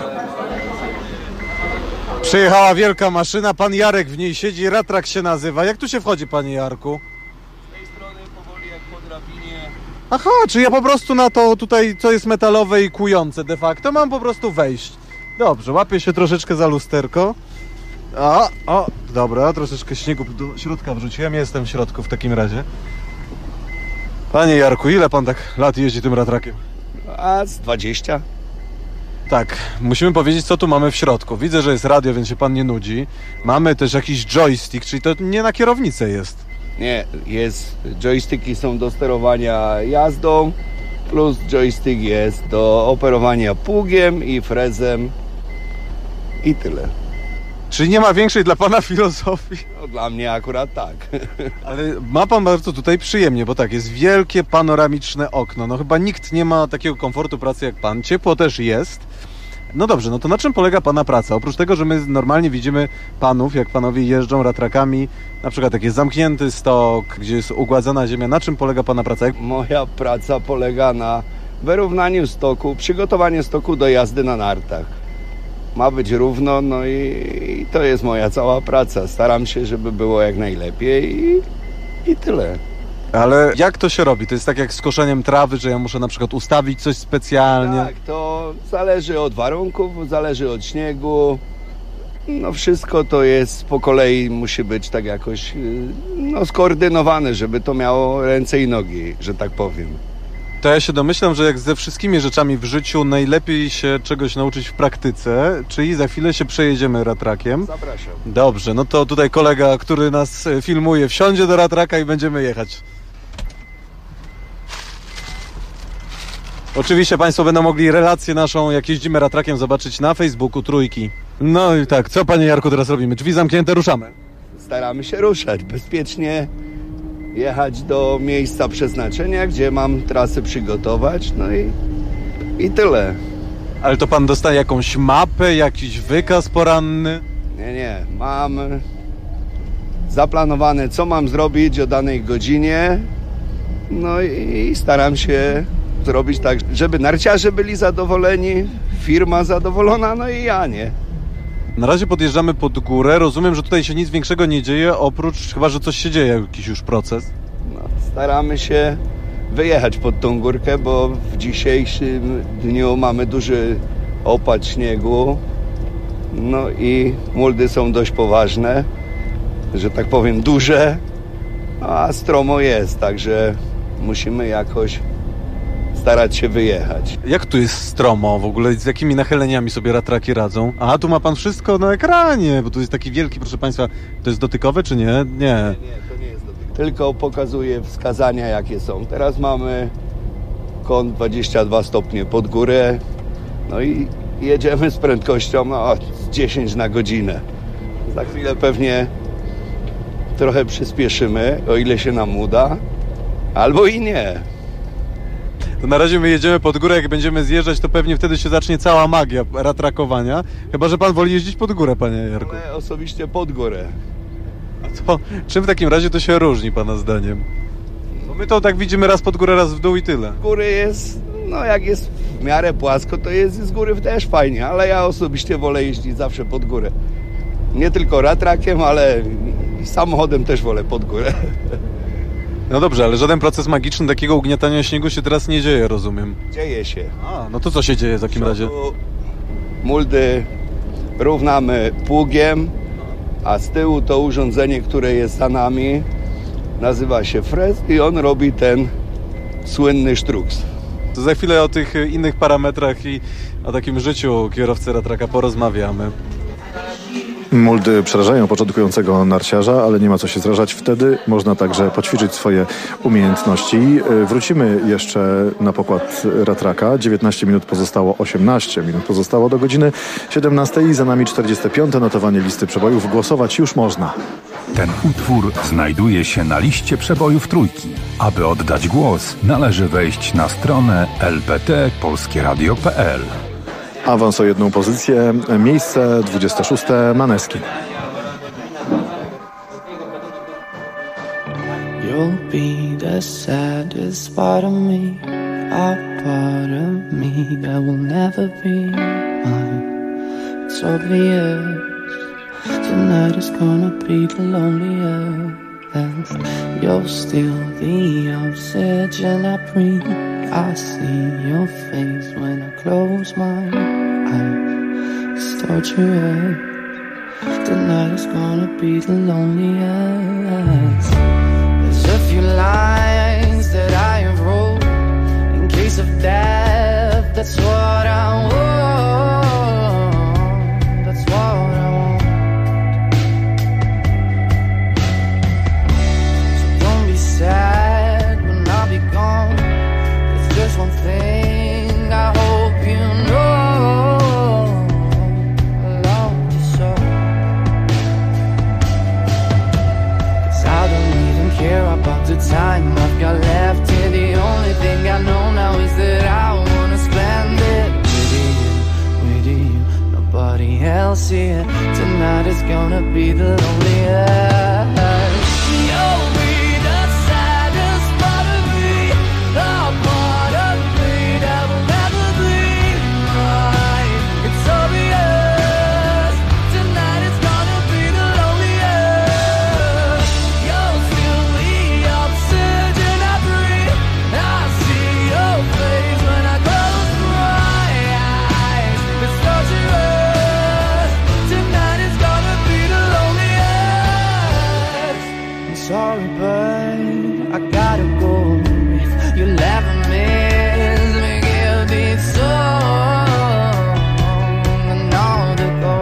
Przyjechała wielka maszyna, pan Jarek w niej siedzi, ratrak się nazywa. Jak tu się wchodzi, panie Jarku? Z tej strony powoli jak po drabinie. Aha, czy ja po prostu na to tutaj, co jest metalowe i kłujące de facto, mam po prostu wejść. Dobrze, łapię się troszeczkę za lusterko. O, dobra, troszeczkę śniegu do środka wrzuciłem, jestem w środku w takim razie. Panie Jarku, ile pan tak lat jeździ tym ratrakiem? A z 20. Tak, musimy powiedzieć, co tu mamy w środku. Widzę, że jest radio, więc się pan nie nudzi. Mamy też jakiś joystick, czyli to nie na kierownicę jest. Nie, joysticki są do sterowania jazdą, plus joystick jest do operowania pługiem i frezem i tyle. Czyli nie ma większej dla pana filozofii? No, dla mnie akurat tak. Ale ma pan bardzo tutaj przyjemnie, bo tak, jest wielkie panoramiczne okno. No chyba nikt nie ma takiego komfortu pracy jak pan. Ciepło też jest. No dobrze, no to na czym polega pana praca? Oprócz tego, że my normalnie widzimy panów, jak panowie jeżdżą ratrakami, na przykład jak jest zamknięty stok, gdzie jest ugładzona ziemia. Na czym polega pana praca? Moja praca polega na wyrównaniu stoku, przygotowaniu stoku do jazdy na nartach. Ma być równo, no i to jest moja cała praca. Staram się, żeby było jak najlepiej i tyle. Ale jak to się robi? To jest tak jak z koszeniem trawy, że ja muszę na przykład ustawić coś specjalnie? Tak, to zależy od warunków, zależy od śniegu. No wszystko to jest po kolei, musi być tak jakoś skoordynowane, żeby to miało ręce i nogi, że tak powiem. To ja się domyślam, że jak ze wszystkimi rzeczami w życiu najlepiej się czegoś nauczyć w praktyce, czyli za chwilę się przejedziemy ratrakiem. Zapraszam. Dobrze, no to tutaj kolega, który nas filmuje, wsiądzie do ratraka i będziemy jechać. Oczywiście państwo będą mogli relację naszą, jak jeździmy ratrakiem, zobaczyć na Facebooku Trójki. No i tak, co panie Jarku teraz robimy? Drzwi zamknięte, ruszamy. Staramy się ruszać bezpiecznie, jechać do miejsca przeznaczenia, gdzie mam trasę przygotować, no i tyle. Ale to pan dostaje jakąś mapę, jakiś wykaz poranny? Nie, mam zaplanowane, co mam zrobić o danej godzinie, no i staram się zrobić tak, żeby narciarze byli zadowoleni, firma zadowolona, no i ja, nie? Na razie podjeżdżamy pod górę. Rozumiem, że tutaj się nic większego nie dzieje, oprócz chyba, że coś się dzieje, jakiś już proces. No, staramy się wyjechać pod tą górkę, bo w dzisiejszym dniu mamy duży opad śniegu. No i muldy są dość poważne, że tak powiem duże, a stromo jest, także musimy jakoś starać się wyjechać. Jak tu jest stromo w ogóle? Z jakimi nachyleniami sobie ratraki radzą? A tu ma pan wszystko na ekranie, bo tu jest taki wielki, proszę państwa. To jest dotykowe czy nie? Nie, to nie jest dotykowe. Tylko pokazuje wskazania, jakie są. Teraz mamy kąt 22 stopnie pod górę. No i jedziemy z prędkością 10 na godzinę. Za chwilę pewnie trochę przyspieszymy, o ile się nam uda, albo i nie. To na razie my jedziemy pod górę, jak będziemy zjeżdżać, to pewnie wtedy się zacznie cała magia ratrakowania. Chyba że pan woli jeździć pod górę, panie Jarku. Ale osobiście pod górę. A to czym w takim razie to się różni, pana zdaniem? Bo my to tak widzimy raz pod górę, raz w dół i tyle. Z góry jest, jak jest w miarę płasko, to jest z góry też fajnie, ale ja osobiście wolę jeździć zawsze pod górę. Nie tylko ratrakiem, ale Samochodem też wolę pod górę. No dobrze, ale żaden proces magiczny takiego ugniatania śniegu się teraz nie dzieje, rozumiem. Dzieje się. No to co się dzieje w takim razie? Muldy równamy pługiem, a z tyłu to urządzenie, które jest za nami, nazywa się frez i on robi ten słynny sztruks. To za chwilę o tych innych parametrach i o takim życiu kierowcy ratraka porozmawiamy. Muldy przerażają początkującego narciarza, ale nie ma co się zrażać. Wtedy można także poćwiczyć swoje umiejętności. Wrócimy jeszcze na pokład ratraka. 19 minut pozostało, 18 minut pozostało do godziny 17 i za nami 45. notowanie listy przebojów. Głosować już można. Ten utwór znajduje się na liście przebojów Trójki. Aby oddać głos, należy wejść na stronę lpt.polskieradio.pl. Awans o jedną pozycję. Miejsce 26. Maneskin. You'll be the saddest part of me, a part of me that will never be mine. It's obvious tonight is gonna be the loneliest. You're still the oxygen I breathe. I see your face when I close my eyes. It's torturous. Tonight is gonna be the loneliest. There's a few lines that I have wrote in case of death. That's what I want. That's what I want. So don't be sad when I'll be gone. There's one thing I hope you know, I love you so. 'Cause I don't even care about the time I've got left here. The only thing I know now is that I wanna spend it with you, nobody else here. Tonight is gonna be the loneliest. You'll be the saddest part of me, the part of me that will never be mine. It's obvious, tonight is gonna be the loneliest. You're still the oxygen I breathe. I see your face when I close my eyes. It's torturous, tonight is gonna be the loneliest. I'm sorry, but I gotta go. If you laugh at me, me give this song another go.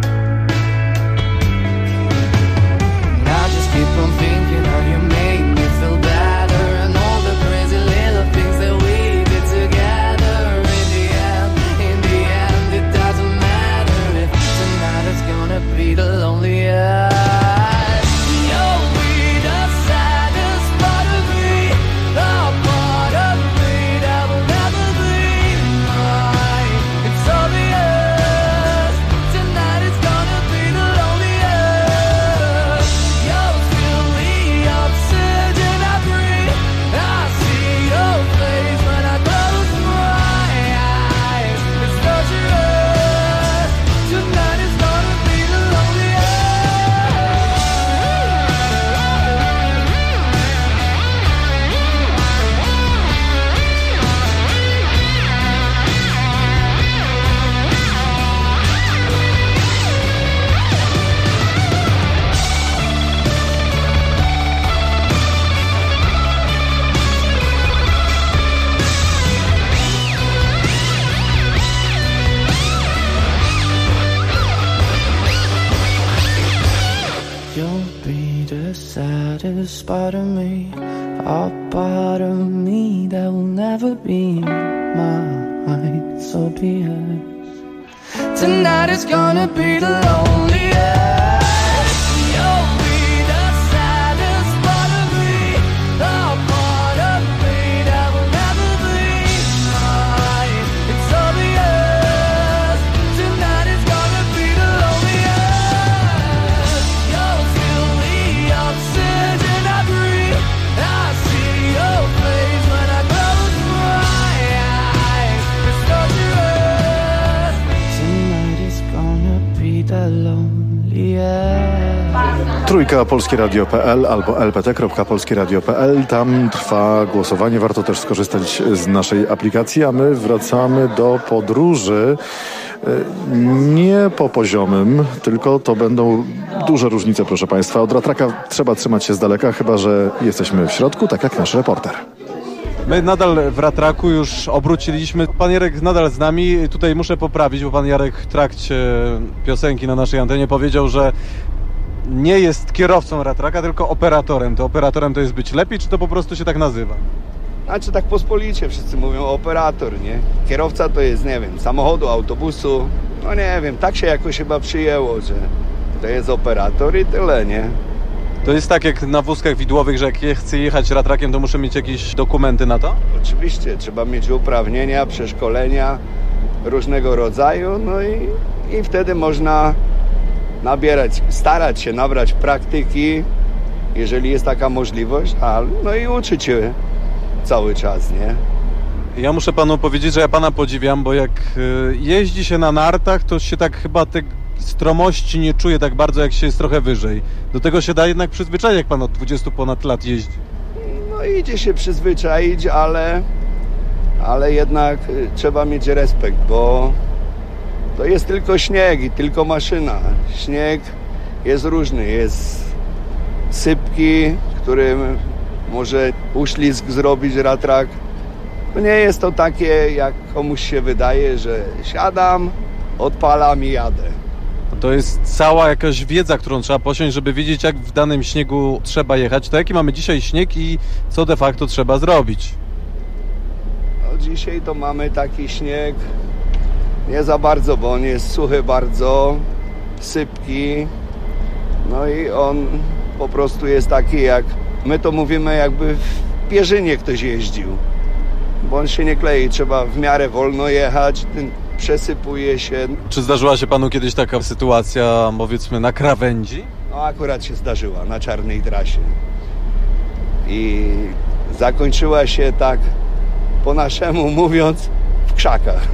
And I just keep on thinking how you make me feel better, and all the crazy little things that we did together. In the end, it doesn't matter if tonight is gonna be the loneliest. You'll be the saddest part of me, the part of me that will never be mine. It's obvious, tonight is gonna be the loneliest. You're still the oxygen I breathe. I see your face when I close my eyes. It's torturous, tonight is gonna be the You'll be the saddest part of me, a part of me that will never be mine. So be it. Tonight is gonna be the loneliest. You'll be the saddest part of me, the part of me that will never be mine. It's obvious, tonight is gonna be the loneliest. You're still the oxygen I breathe. I see your face when I close my eyes. It's torturous. Tonight is gonna be the loneliest. Trójka polskieradio.pl albo lpt.polskieradio.pl. Tam trwa głosowanie. Warto też skorzystać z naszej aplikacji, a my wracamy do podróży. Nie po poziomym, tylko to będą duże różnice, proszę Państwa. Od ratraka trzeba trzymać się z daleka, chyba że jesteśmy w środku, tak jak nasz reporter. My nadal w ratraku już obróciliśmy. Pan Jarek nadal z nami. Tutaj muszę poprawić, bo pan Jarek w trakcie piosenki na naszej antenie powiedział, że nie jest kierowcą ratraka, tylko operatorem. To operatorem to jest być lepiej, czy to po prostu się tak nazywa? Znaczy tak pospolicie wszyscy mówią operator, nie? Kierowca to jest, nie wiem, samochodu, autobusu. No nie wiem, tak się jakoś chyba przyjęło, że to jest operator i tyle, nie? To jest tak jak na wózkach widłowych, że jak chcę jechać ratrakiem, to muszę mieć jakieś dokumenty na to? Oczywiście, trzeba mieć uprawnienia, przeszkolenia różnego rodzaju, no i wtedy można starać się nabrać praktyki, jeżeli jest taka możliwość, no i uczyć się cały czas, nie? Ja muszę panu powiedzieć, że ja pana podziwiam, bo jak jeździ się na nartach, to się tak chyba tej stromości nie czuje tak bardzo, jak się jest trochę wyżej. Do tego się da jednak przyzwyczaić, jak pan od 20 ponad lat jeździ. No idzie się przyzwyczaić, ale jednak trzeba mieć respekt, bo to jest tylko śnieg i tylko maszyna. Śnieg jest różny, jest sypki, którym może uślizg zrobić ratrak. To nie jest to takie, jak komuś się wydaje, że siadam, odpalam i jadę. To jest cała jakaś wiedza, którą trzeba posiąść, żeby wiedzieć, jak w danym śniegu trzeba jechać. To jaki mamy dzisiaj śnieg i co de facto trzeba zrobić? No dzisiaj to mamy taki śnieg nie za bardzo, bo on jest suchy bardzo, sypki. No i on po prostu jest taki, jak my to mówimy, jakby w pierzynie ktoś jeździł. Bo on się nie klei, trzeba w miarę wolno jechać, przesypuje się. Czy zdarzyła się panu kiedyś taka sytuacja, powiedzmy, na krawędzi? No akurat się zdarzyła, na czarnej trasie. I zakończyła się tak, po naszemu mówiąc, w krzakach.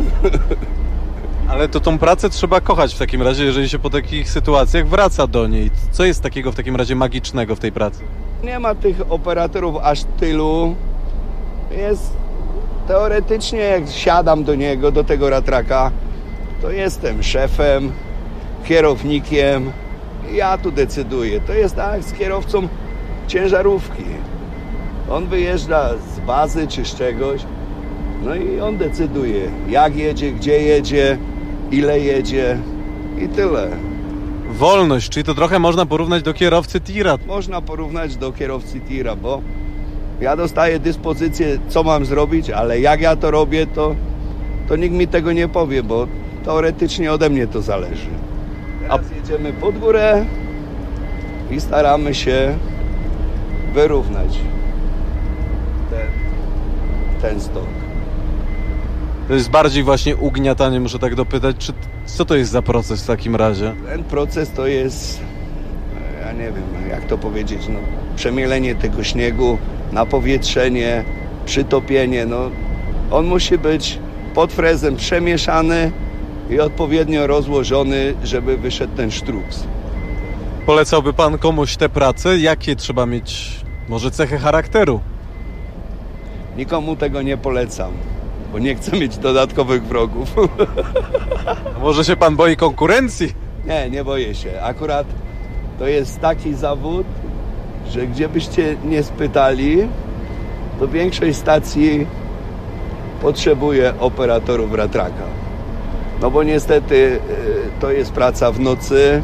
Ale to tą pracę trzeba kochać w takim razie, jeżeli się po takich sytuacjach wraca do niej. Co jest takiego w takim razie magicznego w tej pracy? Nie ma tych operatorów aż tylu. Jest teoretycznie, jak siadam do niego, do tego ratraka, to jestem szefem, kierownikiem. Ja tu decyduję. To jest tak z kierowcą ciężarówki. On wyjeżdża z bazy czy z czegoś, no i on decyduje, jak jedzie, gdzie jedzie, ile jedzie i tyle. Wolność, czyli to trochę można porównać do kierowcy tira. Można porównać do kierowcy tira, bo ja dostaję dyspozycję, co mam zrobić, ale jak ja to robię, to nikt mi tego nie powie, bo teoretycznie ode mnie to zależy. Teraz jedziemy pod górę i staramy się wyrównać ten stok. To jest bardziej właśnie ugniatanie, muszę tak dopytać, co to jest za proces w takim razie? Ten proces to jest, ja nie wiem jak to powiedzieć, no, przemielenie tego śniegu, napowietrzenie, przytopienie, no on musi być pod frezem przemieszany i odpowiednio rozłożony, żeby wyszedł ten sztruks. Polecałby pan komuś tę pracę? Jakie trzeba mieć może cechy charakteru? Nikomu tego nie polecam, bo nie chcę mieć dodatkowych wrogów. Może się pan boi konkurencji? Nie boję się. Akurat to jest taki zawód, że gdzie byście nie spytali, to większość stacji potrzebuje operatorów ratraka. No bo niestety to jest praca w nocy,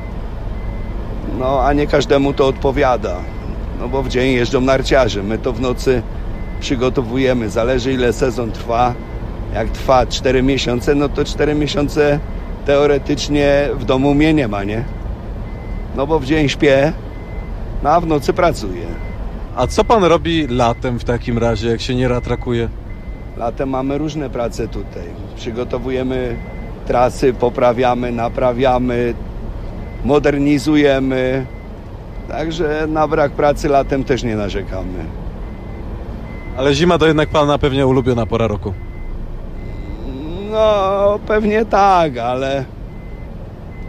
no a nie każdemu to odpowiada. No bo w dzień jeżdżą narciarze, my to w nocy przygotowujemy. Zależy ile sezon trwa. Jak trwa 4 miesiące, no to 4 miesiące teoretycznie w domu mnie nie ma, nie? No bo w dzień śpię, no a w nocy pracuję. A co pan robi latem w takim razie, jak się nie ratrakuje? Latem mamy różne prace tutaj. Przygotowujemy trasy, poprawiamy, naprawiamy, modernizujemy. Także na brak pracy latem też nie narzekamy. Ale zima to jednak pana pewnie ulubiona pora roku. No, pewnie tak,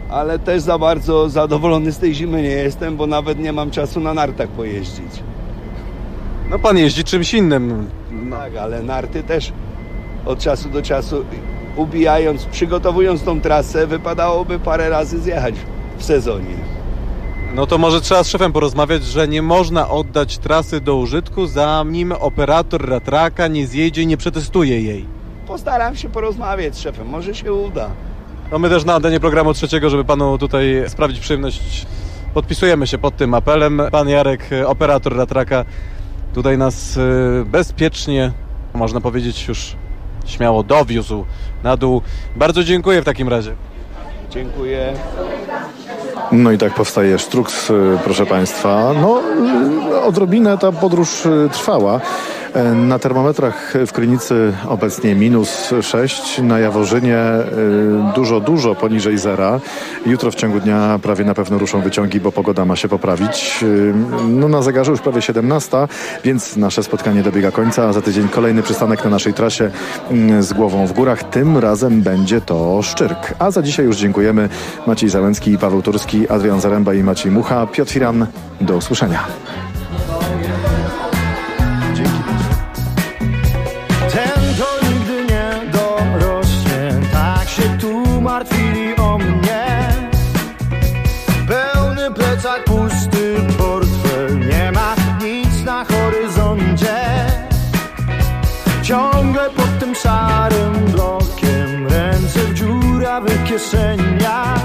ale też za bardzo zadowolony z tej zimy nie jestem, bo nawet nie mam czasu na nartach pojeździć. No pan jeździ czymś innym. Tak, ale narty też od czasu do czasu przygotowując tą trasę, wypadałoby parę razy zjechać w sezonie. No to może trzeba z szefem porozmawiać, że nie można oddać trasy do użytku, zanim operator ratraka nie zjedzie i nie przetestuje jej. Postaram się porozmawiać z szefem, może się uda. No my też na antenie programu trzeciego, żeby panu tutaj sprawić przyjemność, podpisujemy się pod tym apelem. Pan Jarek, operator ratraka, tutaj nas bezpiecznie, można powiedzieć już śmiało, dowiózł na dół. Bardzo dziękuję w takim razie. Dziękuję. No i tak powstaje Sztruks, proszę Państwa. No, odrobinę ta podróż trwała. Na termometrach w Krynicy obecnie -6, na Jaworzynie dużo poniżej zera. Jutro w ciągu dnia prawie na pewno ruszą wyciągi, bo pogoda ma się poprawić. No na zegarze już prawie 17, więc nasze spotkanie dobiega końca, a za tydzień kolejny przystanek na naszej trasie z głową w górach. Tym razem będzie to Szczyrk. A za dzisiaj już dziękujemy. Maciej Załęcki, Paweł Turski, Adrian Zaręba i Maciej Mucha. Piotr Firan, do usłyszenia. Martwili o mnie. Pełny plecak, pusty portfel, nie ma nic na horyzoncie. Ciągle pod tym szarym blokiem, ręce w dziurawych kieszeniach.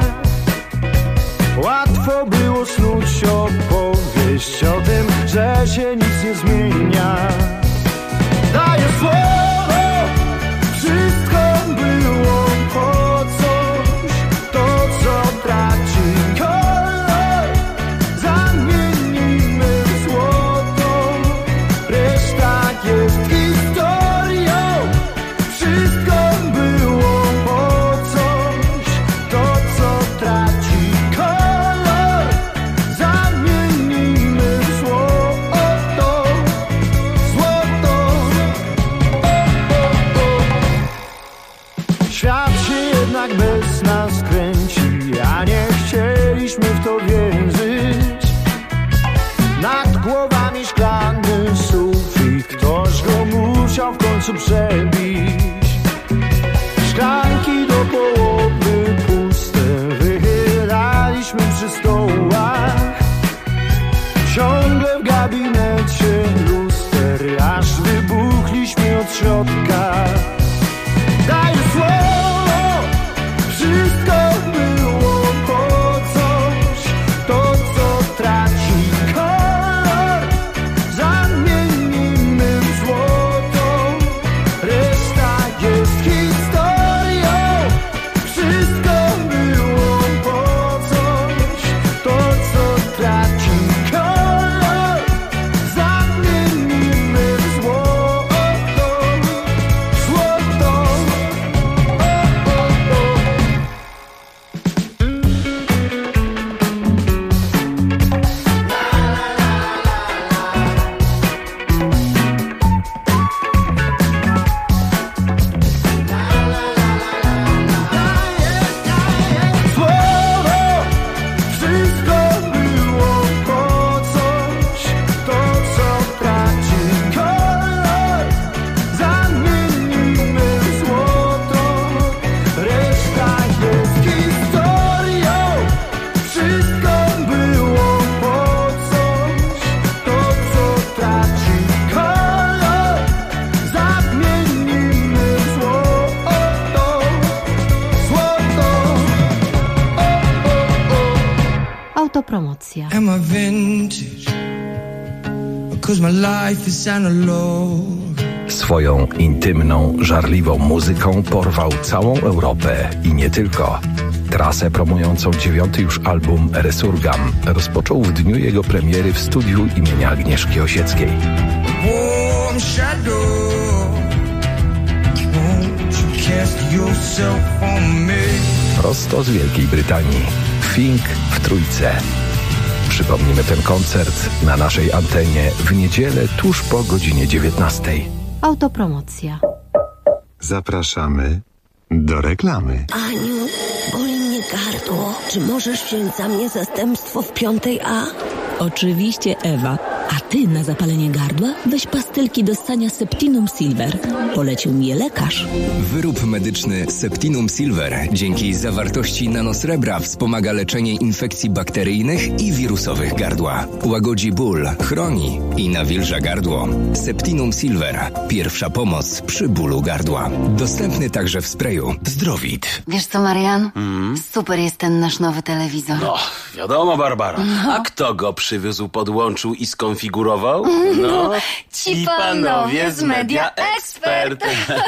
Łatwo było snuć opowieść o tym, że się nic nie zmienia. Daję słowo, wszystko było po coś, to co traci kolor, zamienimy w złoto, reszta jest historią. Wszystko było po coś, to co traci kolor, zamienimy w złoto, złoto. Świat się jednak bez nas kręci, a nie chcieliśmy w to wierzyć. Nad głowami szklany sufit, ktoś go musiał w końcu przebić. Szklanki do połowy puste, wychylaliśmy przy stołach. Ciągle w gabinecie luster, aż wybuchliśmy od środka. Daj słowo, wszystko było po coś, to co traci kolor, zamienimy w złoto, reszta jest historią. Wszystko było po coś, to co traci kolor, zamienimy w złoto, złoto. Słowo, wszystko było po coś, to co traci kolor, zamienimy w złoto, reszta jest historią. Wszystko było po coś, to co traci kolor, zamienimy w złoto, złoto. Autopromocja. Am I vintage? Because my life is analog. Swoją intymną, żarliwą muzyką porwał całą Europę i nie tylko. Trasę promującą 9. już album Resurgam rozpoczął w dniu jego premiery w studiu imienia Agnieszki Osieckiej. Warm shadow, won't you cast yourself on me? Prosto z Wielkiej Brytanii. Fink w Trójce. Przypomnimy ten koncert na naszej antenie w niedzielę tuż po godzinie 19. Autopromocja. Zapraszamy do reklamy. Aniu, boli mnie gardło. Czy możesz wziąć za mnie zastępstwo w 5A? Oczywiście, Ewa. A ty na zapalenie gardła weź pastylki do ssania Septinum Silver. Polecił mi je lekarz. Wyrób medyczny Septinum Silver dzięki zawartości nanosrebra wspomaga leczenie infekcji bakteryjnych i wirusowych gardła. Łagodzi ból, chroni i nawilża gardło. Septinum Silver. Pierwsza pomoc przy bólu gardła. Dostępny także w sprayu. Zdrowit. Wiesz co, Marian? Super jest ten nasz nowy telewizor. No, wiadomo, Barbara. A kto go przywiózł, podłączył i skonfigurował? No, ci panowie z Media Expert.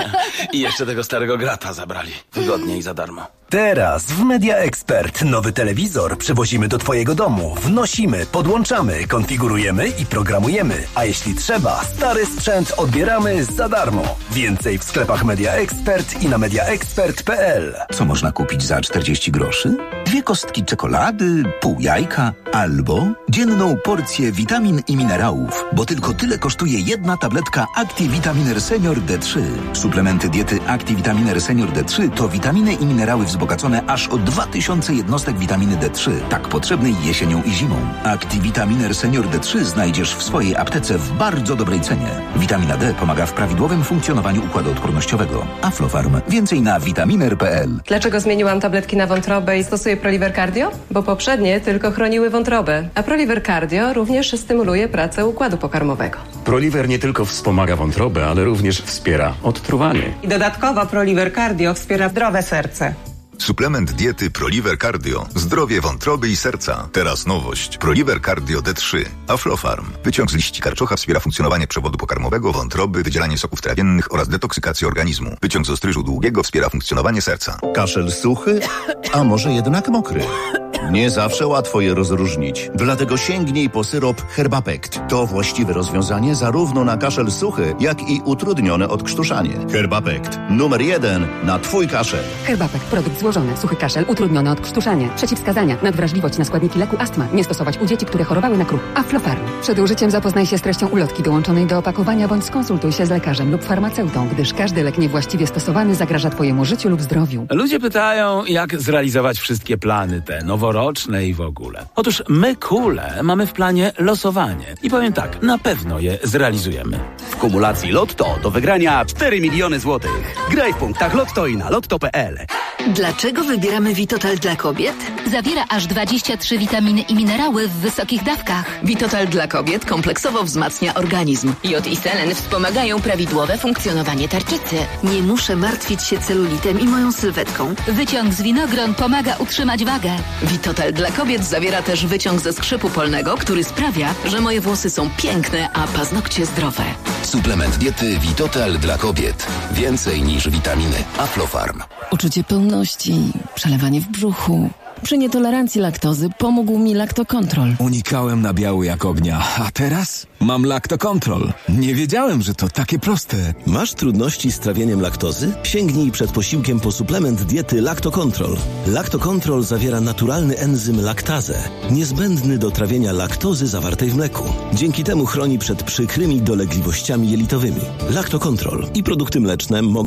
I jeszcze tego starego grata zabrali. Wygodnie i za darmo. Teraz w Media Expert nowy telewizor przywozimy do Twojego domu. Wnosimy, podłączamy, konfigurujemy i programujemy. A jeśli trzeba, stary sprzęt odbieramy za darmo. Więcej w sklepach Media Expert i na mediaexpert.pl. Co można kupić za 40 groszy? 2 kostki czekolady, pół jajka albo dzienną porcję witamin i minerałów, bo tylko tyle kosztuje jedna tabletka Activitaminer Senior D3. Suplementy diety Activitaminer Senior D3 to witaminy i minerały wzbogacone aż o 2000 jednostek witaminy D3, tak potrzebnej jesienią i zimą. Activitaminer Senior D3 znajdziesz w swojej aptece w bardzo dobrej cenie. Witamina D pomaga w prawidłowym funkcjonowaniu układu odpornościowego. Aflofarm. Więcej na vitaminer.pl. Dlaczego zmieniłam tabletki na wątrobę i stosuję Proliver Cardio? Bo poprzednie tylko chroniły wątrobę, a Proliver Cardio również stymuluje pracę układu pokarmowego. Proliver nie tylko wspomaga wątrobę, ale również wspiera odtruwanie. I dodatkowo Proliver Cardio wspiera zdrowe serce. Suplement diety Proliver Cardio. Zdrowie wątroby i serca. Teraz nowość. Proliver Cardio D3. Aflofarm. Wyciąg z liści karczocha wspiera funkcjonowanie przewodu pokarmowego, wątroby, wydzielanie soków trawiennych oraz detoksykację organizmu. Wyciąg z ostryżu długiego wspiera funkcjonowanie serca. Kaszel suchy, a może jednak mokry? Nie zawsze łatwo je rozróżnić. Dlatego sięgnij po syrop Herbapekt. To właściwe rozwiązanie zarówno na kaszel suchy, jak i utrudnione odkrztuszanie. Herbapekt. Numer 1 na Twój kaszel. Herbapekt. Produkt złożony. Suchy kaszel. Utrudnione odkrztuszanie. Przeciwwskazania. Nadwrażliwość na składniki leku astma. Nie stosować u dzieci, które chorowały na kruch. Aflofarm. Przed użyciem zapoznaj się z treścią ulotki dołączonej do opakowania bądź skonsultuj się z lekarzem lub farmaceutą, gdyż każdy lek niewłaściwie stosowany zagraża Twojemu życiu lub zdrowiu. Ludzie pytają, jak zrealizować wszystkie plany te noworoczne i w ogóle. Otóż my, Kule, mamy w planie losowanie. I powiem tak, na pewno je zrealizujemy. W kumulacji Lotto do wygrania 4 miliony złotych. Graj w punktach Lotto i na lotto.pl. Dlaczego wybieramy Vitotal dla kobiet? Zawiera aż 23 witaminy i minerały w wysokich dawkach. Vitotal dla kobiet kompleksowo wzmacnia organizm. Jod i selen wspomagają prawidłowe funkcjonowanie tarczycy. Nie muszę martwić się celulitem i moją sylwetką. Wyciąg z winogron pomaga utrzymać wagę. Vitotal dla kobiet zawiera też wyciąg ze skrzypu polnego, który sprawia, że moje włosy są piękne, a paznokcie zdrowe. Suplement diety Vitotal dla kobiet. Więcej niż witaminy. Aflofarm. Uczucie pełności, przelewanie w brzuchu. Przy nietolerancji laktozy pomógł mi Lactocontrol. Unikałem nabiału jak ognia, a teraz mam Lactocontrol. Nie wiedziałem, że to takie proste. Masz trudności z trawieniem laktozy? Sięgnij przed posiłkiem po suplement diety Lactocontrol. Lactocontrol zawiera naturalny enzym laktazę, niezbędny do trawienia laktozy zawartej w mleku. Dzięki temu chroni przed przykrymi dolegliwościami jelitowymi. Lactocontrol i produkty mleczne mogą